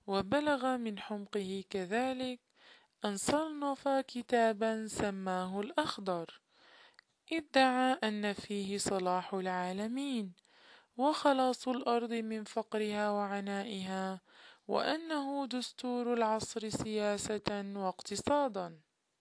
وبلغ من حمقه كذلك أن صنف كتابا سماه الأخضر، ادعى أن فيه صلاح العالمين وخلاص الأرض من فقرها وعنائها، وأنه دستور العصر سياسة واقتصادا.